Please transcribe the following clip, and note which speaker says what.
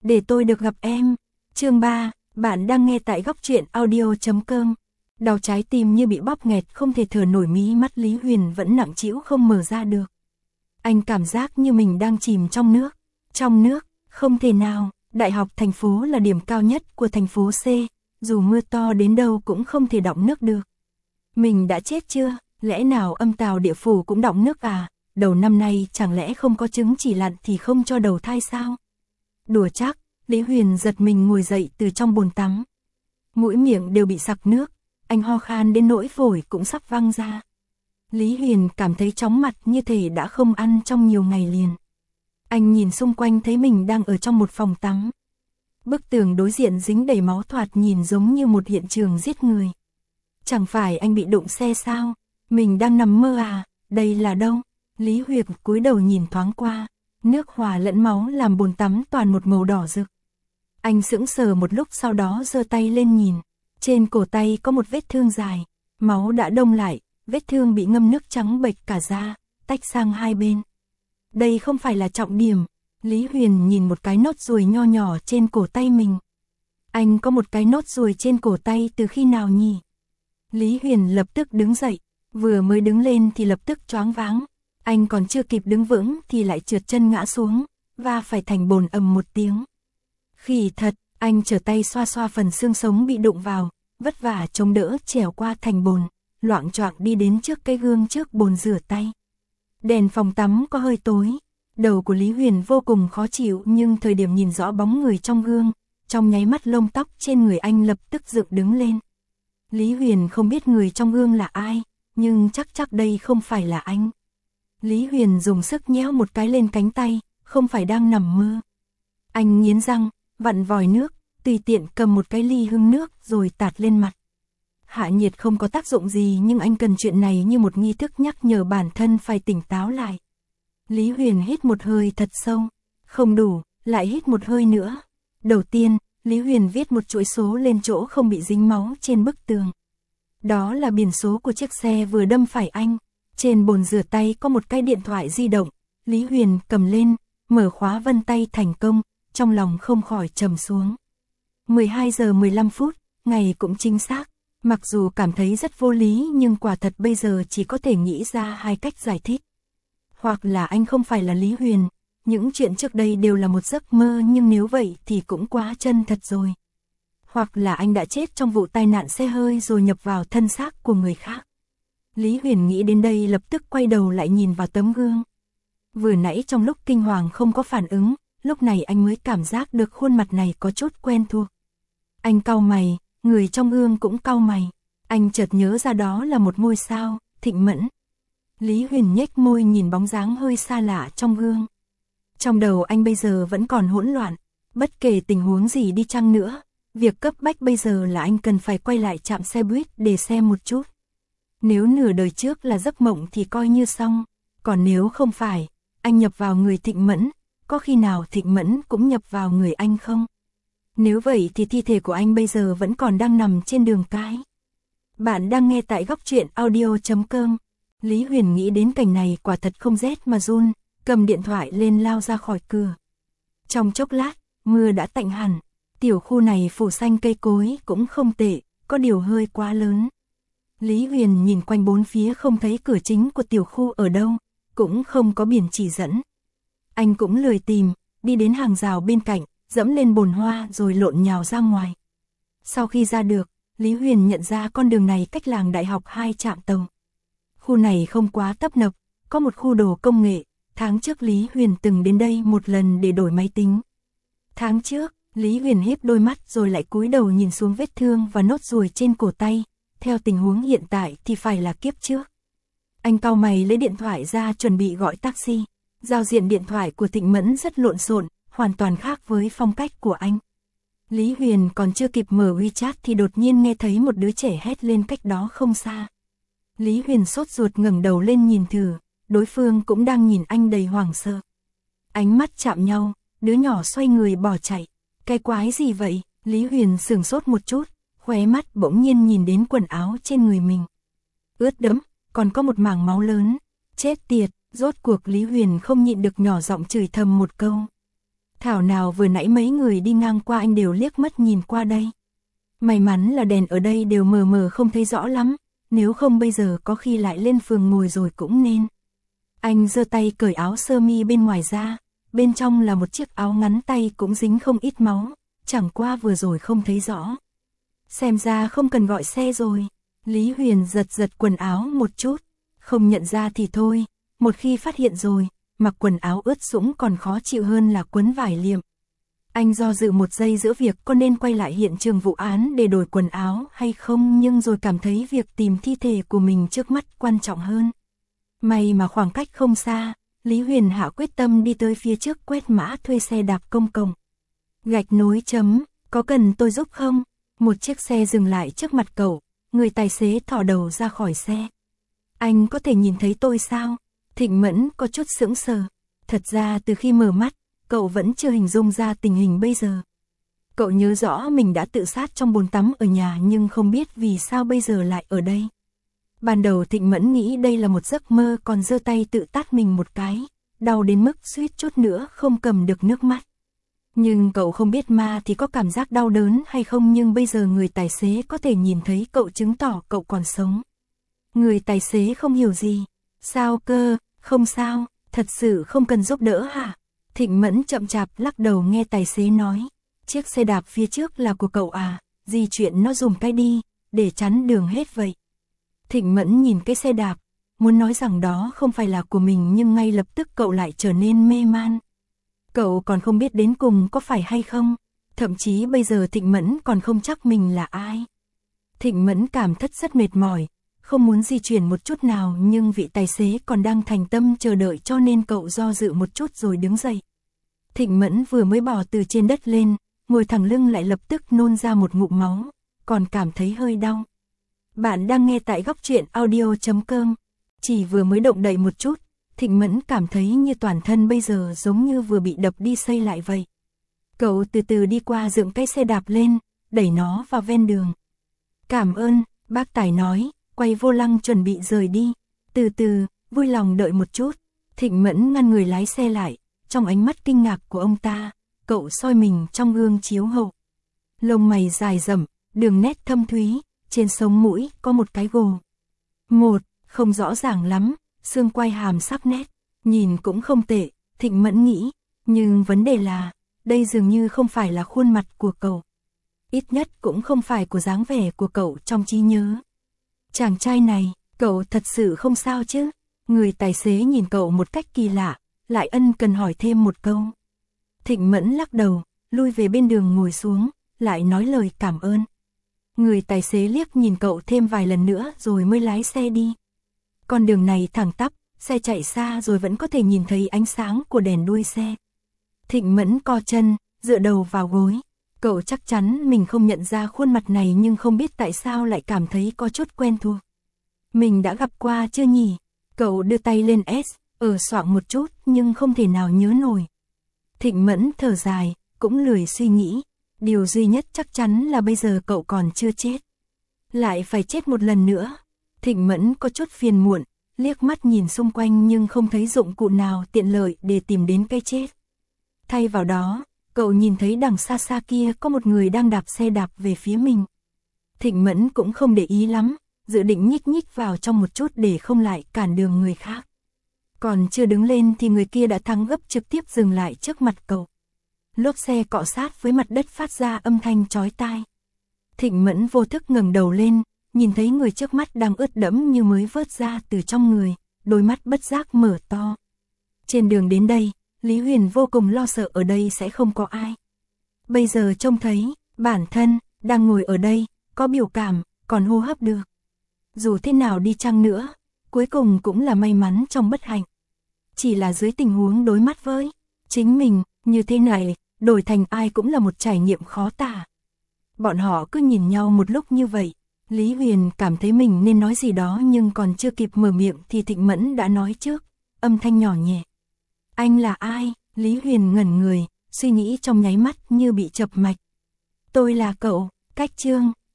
Speaker 1: để tôi được gặp em. Chương 3, bạn đang nghe tại góc truyện audio.com. Đau trái tim như bị bóp nghẹt, không thể thở nổi, mí mắt Lý Huyền vẫn nặng trĩu không mở ra được. Anh cảm giác như mình đang chìm trong nước. Trong nước, không thể nào, đại học thành phố là điểm cao nhất của thành phố C, dù mưa to đến đâu cũng không thể đọng nước được. Mình đã chết chưa? Lẽ nào âm tào địa phủ cũng đọng nước à? Đầu năm nay chẳng lẽ không có trứng chỉ lặn thì không cho đầu thai sao? Đùa chắc, Lý Huyền giật mình ngồi dậy từ trong bồn tắm. Mũi miệng đều bị sặc nước, anh ho khan đến nỗi phổi cũng sắp văng ra. Lý Huyền cảm thấy chóng mặt như thể đã không ăn trong nhiều ngày liền. Anh nhìn xung quanh thấy mình đang ở trong một phòng tắm. Bức tường đối diện dính đầy máu, thoạt nhìn giống như một hiện trường giết người. Chẳng phải anh bị đụng xe sao? Mình đang nằm mơ à? Đây là đâu? Lý Huyền cúi đầu nhìn thoáng qua, nước hòa lẫn máu làm bồn tắm toàn một màu đỏ rực. Anh sững sờ một lúc, sau đó giơ tay lên nhìn. Trên cổ tay có một vết thương dài, máu đã đông lại, vết thương bị ngâm nước trắng bệch cả da, tách sang hai bên. Đây không phải là trọng điểm. Lý Huyền nhìn một cái nốt ruồi nho nhỏ trên cổ tay mình. Anh có một cái nốt ruồi trên cổ tay từ khi nào nhỉ? Lý Huyền lập tức đứng dậy, vừa mới đứng lên thì lập tức choáng váng. Anh còn chưa kịp đứng vững thì lại trượt chân ngã xuống, và phải thành bồn ầm một tiếng. Khỉ thật, anh trở tay xoa xoa phần xương sống bị đụng vào, vất vả chống đỡ trèo qua thành bồn, loạng choạng đi đến trước cái gương trước bồn rửa tay. Đèn phòng tắm có hơi tối, đầu của Lý Huyền vô cùng khó chịu, nhưng thời điểm nhìn rõ bóng người trong gương, trong nháy mắt lông tóc trên người anh lập tức dựng đứng lên. Lý Huyền không biết người trong gương là ai, nhưng chắc đây không phải là anh. Lý Huyền dùng sức nhéo một cái lên cánh tay, không phải đang nằm mơ. Anh nghiến răng, vặn vòi nước, tùy tiện cầm một cái ly hưng nước rồi tạt lên mặt. Hạ nhiệt không có tác dụng gì, nhưng anh cần chuyện này như một nghi thức nhắc nhở bản thân phải tỉnh táo lại. Lý Huyền hít một hơi thật sâu, không đủ, lại hít một hơi nữa. Đầu tiên, Lý Huyền viết một chuỗi số lên chỗ không bị dính máu trên bức tường. Đó là biển số của chiếc xe vừa đâm phải anh. Trên bồn rửa tay có một cái điện thoại di động. Lý Huyền cầm lên, mở khóa vân tay thành công, trong lòng không khỏi trầm xuống. 12 giờ 15 phút, ngày cũng chính xác. Mặc dù cảm thấy rất vô lý, nhưng quả thật bây giờ chỉ có thể nghĩ ra hai cách giải thích. Hoặc là anh không phải là Lý Huyền, những chuyện trước đây đều là một giấc mơ, nhưng nếu vậy thì cũng quá chân thật rồi. Hoặc là anh đã chết trong vụ tai nạn xe hơi rồi nhập vào thân xác của người khác. Lý Huyền nghĩ đến đây lập tức quay đầu lại nhìn vào tấm gương. Vừa nãy trong lúc kinh hoàng không có phản ứng, lúc này anh mới cảm giác được khuôn mặt này có chút quen thuộc. Anh cau mày, người trong gương cũng cau mày. Anh chợt nhớ ra đó là một ngôi sao, Thịnh Mẫn. Lý Huyền nhếch môi nhìn bóng dáng hơi xa lạ trong gương. Trong đầu anh bây giờ vẫn còn hỗn loạn, bất kể tình huống gì đi chăng nữa, việc cấp bách bây giờ là anh cần phải quay lại trạm xe buýt để xem một chút. Nếu nửa đời trước là giấc mộng thì coi như xong, còn nếu không phải, anh nhập vào người Thịnh Mẫn, có khi nào Thịnh Mẫn cũng nhập vào người anh không? Nếu vậy thì thi thể của anh bây giờ vẫn còn đang nằm trên đường cái. Bạn đang nghe tại góc truyện audio.com. Lý Huyền nghĩ đến cảnh này quả thật không rét mà run, cầm điện thoại lên lao ra khỏi cửa. Trong chốc lát, mưa đã tạnh hẳn, tiểu khu này phủ xanh cây cối cũng không tệ, có điều hơi quá lớn. Lý Huyền nhìn quanh bốn phía không thấy cửa chính của tiểu khu ở đâu, cũng không có biển chỉ dẫn. Anh cũng lười tìm, đi đến hàng rào bên cạnh, dẫm lên bồn hoa rồi lộn nhào ra ngoài. Sau khi ra được, Lý Huyền nhận ra con đường này cách làng đại học 2 trạm tàu. Khu này không quá tấp nập, có một khu đồ công nghệ. Tháng trước Lý Huyền từng đến đây một lần để đổi máy tính. Tháng trước, Lý Huyền híp đôi mắt rồi lại cúi đầu nhìn xuống vết thương và nốt ruồi trên cổ tay. Theo tình huống hiện tại thì phải là kiếp trước. Anh cau mày lấy điện thoại ra chuẩn bị gọi taxi. Giao diện điện thoại của Thịnh Mẫn rất lộn xộn, hoàn toàn khác với phong cách của anh. Lý Huyền còn chưa kịp mở WeChat thì đột nhiên nghe thấy một đứa trẻ hét lên cách đó không xa. Lý Huyền sốt ruột ngẩng đầu lên nhìn thử, đối phương cũng đang nhìn anh đầy hoảng sợ. Ánh mắt chạm nhau, đứa nhỏ xoay người bỏ chạy. Cái quái gì vậy? Lý Huyền sửng sốt một chút, khóe mắt bỗng nhiên nhìn đến quần áo trên người mình. Ướt đẫm, còn có một mảng máu lớn. Chết tiệt, rốt cuộc Lý Huyền không nhịn được nhỏ giọng chửi thầm một câu. Thảo nào vừa nãy mấy người đi ngang qua anh đều liếc mắt nhìn qua đây. May mắn là đèn ở đây đều mờ mờ không thấy rõ lắm, nếu không bây giờ có khi lại lên phường ngồi rồi cũng nên. Anh giơ tay cởi áo sơ mi bên ngoài ra, bên trong là một chiếc áo ngắn tay cũng dính không ít máu, chẳng qua vừa rồi không thấy rõ. Xem ra không cần gọi xe rồi. Lý Huyền giật giật quần áo một chút, không nhận ra thì thôi, một khi phát hiện rồi, mặc quần áo ướt sũng còn khó chịu hơn là quấn vải liệm. Anh do dự một giây giữa việc có nên quay lại hiện trường vụ án để đổi quần áo hay không, nhưng rồi cảm thấy việc tìm thi thể của mình trước mắt quan trọng hơn. May mà khoảng cách không xa, Lý Huyền hạ quyết tâm đi tới phía trước quét mã thuê xe đạp công cộng. Gạch nối chấm, có cần tôi giúp không? Một chiếc xe dừng lại trước mặt cậu, người tài xế thò đầu ra khỏi xe. Anh có thể nhìn thấy tôi sao? Thịnh Mẫn có chút sững sờ. Thật ra từ khi mở mắt, cậu vẫn chưa hình dung ra tình hình bây giờ. Cậu nhớ rõ mình đã tự sát trong bồn tắm ở nhà nhưng không biết vì sao bây giờ lại ở đây. Ban đầu Thịnh Mẫn nghĩ đây là một giấc mơ còn giơ tay tự tát mình một cái, đau đến mức suýt chút nữa không cầm được nước mắt. Nhưng cậu không biết ma thì có cảm giác đau đớn hay không, nhưng bây giờ người tài xế có thể nhìn thấy cậu chứng tỏ cậu còn sống. Người tài xế không hiểu gì. Sao cơ, không sao, thật sự không cần giúp đỡ hả? Thịnh Mẫn chậm chạp lắc đầu nghe tài xế nói. Chiếc xe đạp phía trước là của cậu à, di chuyển nó dùm cái đi, để chắn đường hết vậy. Thịnh Mẫn nhìn cái xe đạp, muốn nói rằng đó không phải là của mình nhưng ngay lập tức cậu lại trở nên mê man. Cậu còn không biết đến cùng có phải hay không, thậm chí bây giờ Thịnh Mẫn còn không chắc mình là ai. Thịnh Mẫn cảm thấy rất mệt mỏi, không muốn di chuyển một chút nào, nhưng vị tài xế còn đang thành tâm chờ đợi cho nên cậu do dự một chút rồi đứng dậy. Thịnh Mẫn vừa mới bò từ trên đất lên, ngồi thẳng lưng lại lập tức nôn ra một ngụm máu, còn cảm thấy hơi đau. Bạn đang nghe tại góc truyện audio.com. Chỉ vừa mới động đậy một chút, Thịnh Mẫn cảm thấy như toàn thân bây giờ giống như vừa bị đập đi xây lại vậy. Cậu từ từ đi qua dựng cái xe đạp lên, đẩy nó vào ven đường. Cảm ơn, bác tài nói, quay vô lăng chuẩn bị rời đi. Từ từ, vui lòng đợi một chút. Thịnh Mẫn ngăn người lái xe lại, trong ánh mắt kinh ngạc của ông ta, cậu soi mình trong gương chiếu hậu. Lông mày dài rậm, đường nét thâm thúy, trên sống mũi có một cái gồ. Không rõ ràng lắm, xương quai hàm sắc nét, nhìn cũng không tệ, Thịnh Mẫn nghĩ, nhưng vấn đề là, đây dường như không phải là khuôn mặt của cậu. Ít nhất cũng không phải của dáng vẻ của cậu trong trí nhớ. Chàng trai này, cậu thật sự không sao chứ? Người tài xế nhìn cậu một cách kỳ lạ, lại ân cần hỏi thêm một câu. Thịnh Mẫn lắc đầu, lui về bên đường ngồi xuống, lại nói lời cảm ơn. Người tài xế liếc nhìn cậu thêm vài lần nữa rồi mới lái xe đi. Con đường này thẳng tắp, xe chạy xa rồi vẫn có thể nhìn thấy ánh sáng của đèn đuôi xe. Thịnh Mẫn co chân, dựa đầu vào gối. Cậu chắc chắn mình không nhận ra khuôn mặt này nhưng không biết tại sao lại cảm thấy có chút quen thuộc. Mình đã gặp qua chưa nhỉ? Cậu đưa tay lên soạn một chút nhưng không thể nào nhớ nổi. Thịnh Mẫn thở dài, cũng lười suy nghĩ. Điều duy nhất chắc chắn là bây giờ cậu còn chưa chết. Lại phải chết một lần nữa. Thịnh Mẫn có chút phiền muộn, liếc mắt nhìn xung quanh nhưng không thấy dụng cụ nào tiện lợi để tìm đến cái chết. Thay vào đó, cậu nhìn thấy đằng xa xa kia có một người đang đạp xe đạp về phía mình. Thịnh Mẫn cũng không để ý lắm, dự định nhích nhích vào trong một chút để không lại cản đường người khác. Còn chưa đứng lên thì người kia đã thắng gấp trực tiếp dừng lại trước mặt cậu. Lốp xe cọ sát với mặt đất phát ra âm thanh chói tai. Thịnh Mẫn vô thức ngẩng đầu lên, nhìn thấy người trước mắt đang ướt đẫm như mới vớt ra từ trong người, đôi mắt bất giác mở to. Trên đường đến đây, Lý Huyền vô cùng lo sợ ở đây sẽ không có ai. Bây giờ trông thấy, bản thân, đang ngồi ở đây, có biểu cảm, còn hô hấp được. Dù thế nào đi chăng nữa, cuối cùng cũng là may mắn trong bất hạnh. Chỉ là dưới tình huống đối mắt với chính mình, như thế này, đổi thành ai cũng là một trải nghiệm khó tả. Bọn họ cứ nhìn nhau một lúc như vậy, Lý Huyền cảm thấy mình nên nói gì đó nhưng còn chưa kịp mở miệng thì Thịnh Mẫn đã nói trước, âm thanh nhỏ nhẹ. Anh là ai? Lý Huyền ngẩn người, suy nghĩ trong nháy mắt như bị chập mạch. Tôi là cậu, Cách Trương.